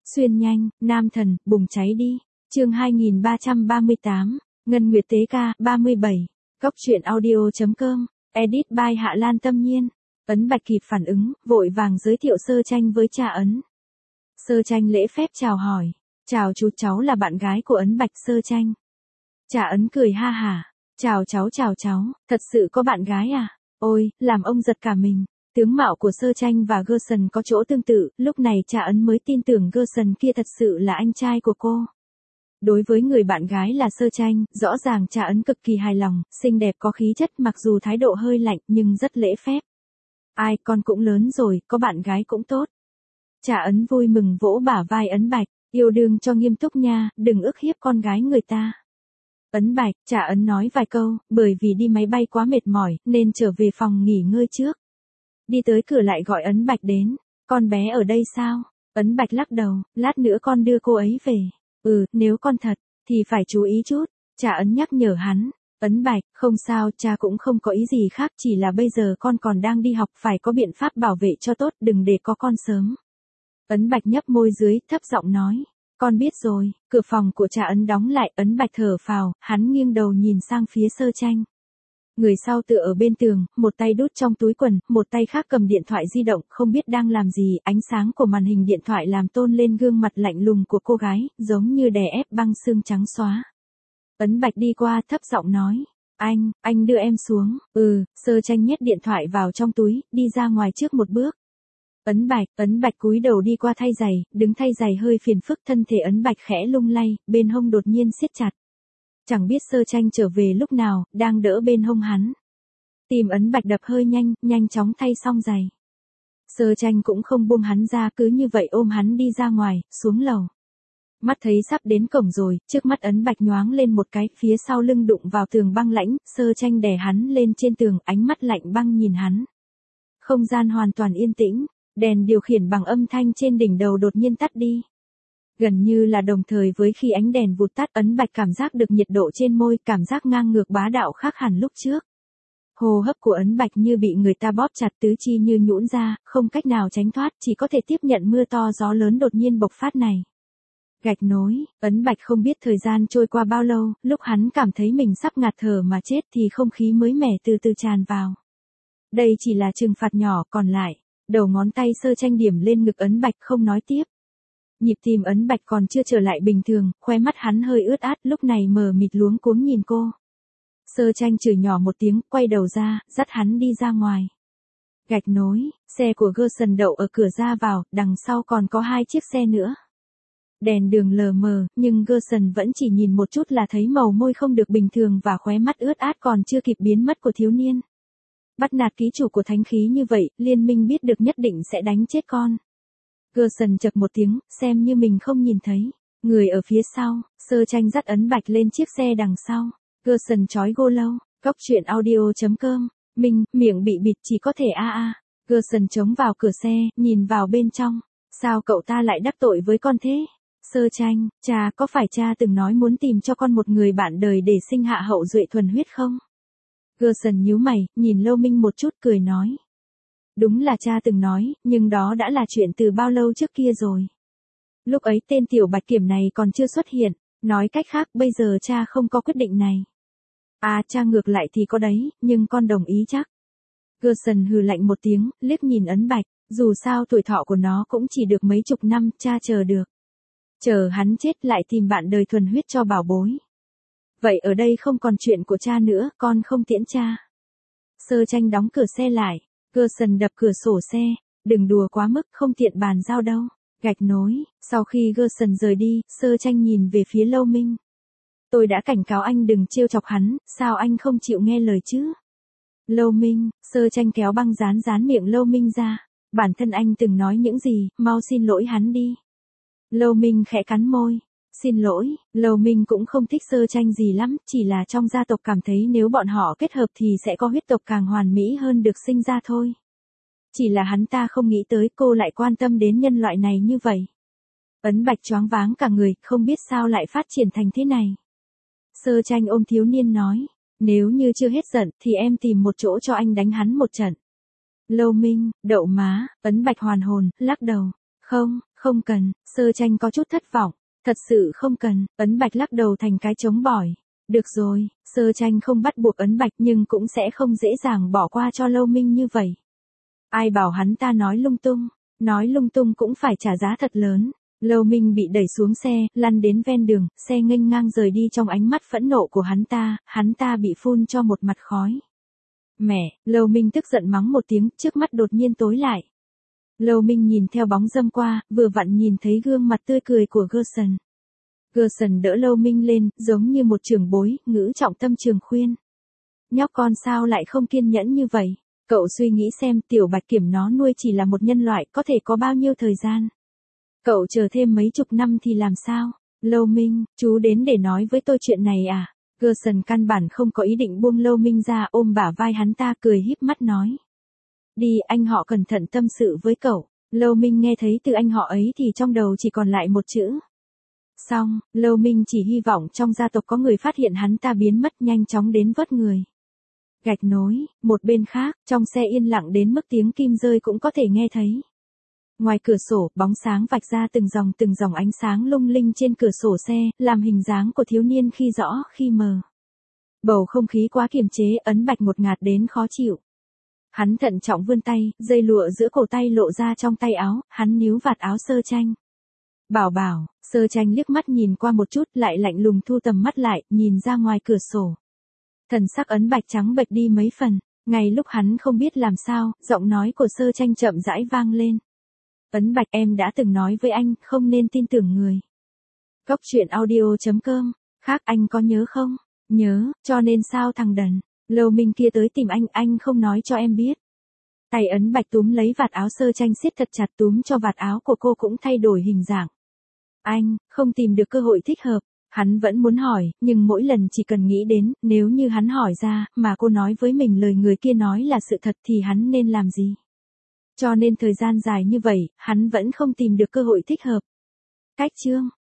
Xuyên nhanh, nam thần, bùng cháy đi. Chương 2338, Ngân Nguyệt Tế Ca, 37. Góc truyện audio.com, edit by Hạ Lan Tâm Nhiên. Ấn Bạch kịp phản ứng, vội vàng giới thiệu Sơ Tranh với cha Ấn. Sơ Tranh lễ phép chào hỏi. Chào chú, cháu là bạn gái của Ấn Bạch. Sơ Tranh. Cha Ấn cười ha hả. Chào cháu, thật sự có bạn gái à? Ôi, làm ông giật cả mình. Tướng mạo của Sơ Tranh và Gerson có chỗ tương tự, lúc này cha Ấn mới tin tưởng Gerson kia thật sự là anh trai của cô. Đối với người bạn gái là Sơ Tranh, rõ ràng cha Ấn cực kỳ hài lòng, xinh đẹp có khí chất, mặc dù thái độ hơi lạnh nhưng rất lễ phép. Ai, con cũng lớn rồi, có bạn gái cũng tốt. Cha Ấn vui mừng vỗ bả vai Ấn Bạch, yêu đương cho nghiêm túc nha, đừng ức hiếp con gái người ta. Ấn Bạch, cha Ấn nói vài câu, bởi vì đi máy bay quá mệt mỏi, nên trở về phòng nghỉ ngơi trước. Đi tới cửa lại gọi Ấn Bạch đến, con bé ở đây sao? Ấn Bạch lắc đầu, lát nữa con đưa cô ấy về. Nếu con thật, thì phải chú ý chút. Cha Ấn nhắc nhở hắn. Ấn Bạch, không sao, cha cũng không có ý gì khác, chỉ là bây giờ con còn đang đi học, phải có biện pháp bảo vệ cho tốt, đừng để có con sớm. Ấn Bạch nhấp môi dưới, thấp giọng nói. Con biết rồi. Cửa phòng của cha Ấn đóng lại, Ấn Bạch thở phào, hắn nghiêng đầu nhìn sang phía Sơ Tranh. Người sau tựa ở bên tường, một tay đút trong túi quần, một tay khác cầm điện thoại di động, không biết đang làm gì, ánh sáng của màn hình điện thoại làm tôn lên gương mặt lạnh lùng của cô gái, giống như đè ép băng xương trắng xóa. Ấn Bạch đi qua, thấp giọng nói, anh đưa em xuống. Sơ Tranh nhét điện thoại vào trong túi, đi ra ngoài trước một bước. Ấn Bạch cúi đầu đi qua thay giày, đứng thay giày hơi phiền phức, thân thể Ấn Bạch khẽ lung lay, bên hông đột nhiên siết chặt. Chẳng biết Sơ Tranh trở về lúc nào, đang đỡ bên hông hắn. Tim Ấn Bạch đập hơi nhanh chóng thay xong giày. Sơ Tranh cũng không buông hắn ra, cứ như vậy ôm hắn đi ra ngoài, xuống lầu. Mắt thấy sắp đến cổng rồi, trước mắt Ấn Bạch nhoáng lên một cái, phía sau lưng đụng vào tường băng lãnh, Sơ Tranh đè hắn lên trên tường, ánh mắt lạnh băng nhìn hắn. Không gian hoàn toàn yên tĩnh, đèn điều khiển bằng âm thanh trên đỉnh đầu đột nhiên tắt đi. Gần như là đồng thời với khi ánh đèn vụt tắt, Ấn Bạch cảm giác được nhiệt độ trên môi, cảm giác ngang ngược bá đạo khác hẳn lúc trước. Hô hấp của Ấn Bạch như bị người ta bóp chặt, tứ chi như nhũn ra, không cách nào tránh thoát, chỉ có thể tiếp nhận mưa to gió lớn đột nhiên bộc phát này. Gạch nối, Ấn Bạch không biết thời gian trôi qua bao lâu, lúc hắn cảm thấy mình sắp ngạt thở mà chết thì không khí mới mẻ từ từ tràn vào. Đây chỉ là trừng phạt nhỏ, còn lại, đầu ngón tay Sơ Tranh điểm lên ngực Ấn Bạch, không nói tiếp. Nhịp tim Ấn Bạch còn chưa trở lại bình thường, khóe mắt hắn hơi ướt át, lúc này mờ mịt luống cuống nhìn cô. Sơ Tranh chửi nhỏ một tiếng, quay đầu ra, dắt hắn đi ra ngoài. Gạch nối, xe của Gerson đậu ở cửa ra vào, đằng sau còn có 2 chiếc xe nữa. Đèn đường lờ mờ, nhưng Gerson vẫn chỉ nhìn một chút là thấy màu môi không được bình thường và khóe mắt ướt át còn chưa kịp biến mất của thiếu niên. Bắt nạt ký chủ của thánh khí như vậy, liên minh biết được nhất định sẽ đánh chết con. Gerson chậc một tiếng, xem như mình không nhìn thấy. Người ở phía sau, Sơ Tranh dắt Ấn Bạch lên chiếc xe đằng sau. Gerson chói gô lâu, góc truyện audio.com. Miệng bị bịt chỉ có thể Gerson chống vào cửa xe, nhìn vào bên trong. Sao cậu ta lại đắc tội với con thế? Sơ Tranh, cha, có phải cha từng nói muốn tìm cho con một người bạn đời để sinh hạ hậu duệ thuần huyết không? Gerson nhíu mày, nhìn Lâu Minh một chút, cười nói. Đúng là cha từng nói, nhưng đó đã là chuyện từ bao lâu trước kia rồi. Lúc ấy tên tiểu Bạch Kiểm này còn chưa xuất hiện, nói cách khác bây giờ cha không có quyết định này. Cha ngược lại thì có đấy, nhưng con đồng ý chắc. Gerson hừ lạnh một tiếng, liếc nhìn Ấn Bạch, dù sao tuổi thọ của nó cũng chỉ được mấy chục năm, cha chờ được. Chờ hắn chết lại tìm bạn đời thuần huyết cho bảo bối. Vậy ở đây không còn chuyện của cha nữa, con không tiễn cha. Sơ Tranh đóng cửa xe lại. Gerson đập cửa sổ xe, đừng đùa quá mức, không tiện bàn giao đâu. Gạch nối, sau khi Gerson rời đi, Sơ Tranh nhìn về phía Lâu Minh. Tôi đã cảnh cáo anh đừng trêu chọc hắn, sao anh không chịu nghe lời chứ? Lâu Minh, Sơ Tranh kéo băng dán miệng Lâu Minh ra. Bản thân anh từng nói những gì, mau xin lỗi hắn đi. Lâu Minh khẽ cắn môi. Xin lỗi, Lâu Minh cũng không thích Sơ Tranh gì lắm, chỉ là trong gia tộc cảm thấy nếu bọn họ kết hợp thì sẽ có huyết tộc càng hoàn mỹ hơn được sinh ra thôi. Chỉ là hắn ta không nghĩ tới cô lại quan tâm đến nhân loại này như vậy. Ấn Bạch choáng váng cả người, không biết sao lại phát triển thành thế này. Sơ Tranh ôm thiếu niên nói, nếu như chưa hết giận thì em tìm một chỗ cho anh đánh hắn một trận. Lâu Minh, đậu má, Ấn Bạch hoàn hồn, lắc đầu. Không Không cần, Sơ Tranh có chút thất vọng. Thật sự không cần, Ấn Bạch lắc đầu thành cái chống bỏi. Được rồi, Sơ Tranh không bắt buộc Ấn Bạch nhưng cũng sẽ không dễ dàng bỏ qua cho Lâu Minh như vậy. Ai bảo hắn ta nói lung tung cũng phải trả giá thật lớn. Lâu Minh bị đẩy xuống xe, lăn đến ven đường, xe nghênh ngang rời đi trong ánh mắt phẫn nộ của hắn ta bị phun cho một mặt khói. Mẹ, Lâu Minh tức giận mắng một tiếng, trước mắt đột nhiên tối lại. Lâu Minh nhìn theo bóng dâm qua, vừa vặn nhìn thấy gương mặt tươi cười của Gerson. Gerson đỡ Lâu Minh lên, giống như một trưởng bối, ngữ trọng tâm trường khuyên. Nhóc con sao lại không kiên nhẫn như vậy? Cậu suy nghĩ xem tiểu bạch kiểm nó nuôi chỉ là một nhân loại, có thể có bao nhiêu thời gian? Cậu chờ thêm mấy chục năm thì làm sao? Lâu Minh, chú đến để nói với tôi chuyện này à? Gerson căn bản không có ý định buông Lâu Minh ra, ôm bả vai hắn ta cười híp mắt nói. Đi, anh họ cẩn thận tâm sự với cậu. Lâu Minh nghe thấy từ anh họ ấy thì trong đầu chỉ còn lại một chữ. Xong, Lâu Minh chỉ hy vọng trong gia tộc có người phát hiện hắn ta biến mất, nhanh chóng đến vớt người. Gạch nối, một bên khác, trong xe yên lặng đến mức tiếng kim rơi cũng có thể nghe thấy. Ngoài cửa sổ, bóng sáng vạch ra từng dòng ánh sáng lung linh trên cửa sổ xe, làm hình dáng của thiếu niên khi rõ, khi mờ. Bầu không khí quá kiềm chế, Ấn Bạch ngột ngạt đến khó chịu. Hắn thận trọng vươn tay, dây lụa giữa cổ tay lộ ra trong tay áo, hắn níu vạt áo Sơ Tranh. Bảo, Sơ Tranh liếc mắt nhìn qua một chút, lại lạnh lùng thu tầm mắt lại, nhìn ra ngoài cửa sổ. Thần sắc Ấn Bạch trắng bệch đi mấy phần, ngay lúc hắn không biết làm sao, giọng nói của Sơ Tranh chậm rãi vang lên. Ấn Bạch, em đã từng nói với anh, không nên tin tưởng người. Góc truyện audio.com, khác anh có nhớ không? Nhớ, cho nên sao thằng đần, Lâu Minh kia tới tìm anh không nói cho em biết. Tay Ấn Bạch túm lấy vạt áo Sơ Tranh siết thật chặt, túm cho vạt áo của cô cũng thay đổi hình dạng. Anh, không tìm được cơ hội thích hợp. Hắn vẫn muốn hỏi, nhưng mỗi lần chỉ cần nghĩ đến, nếu như hắn hỏi ra, mà cô nói với mình lời người kia nói là sự thật thì hắn nên làm gì? Cho nên thời gian dài như vậy, hắn vẫn không tìm được cơ hội thích hợp. Cách chương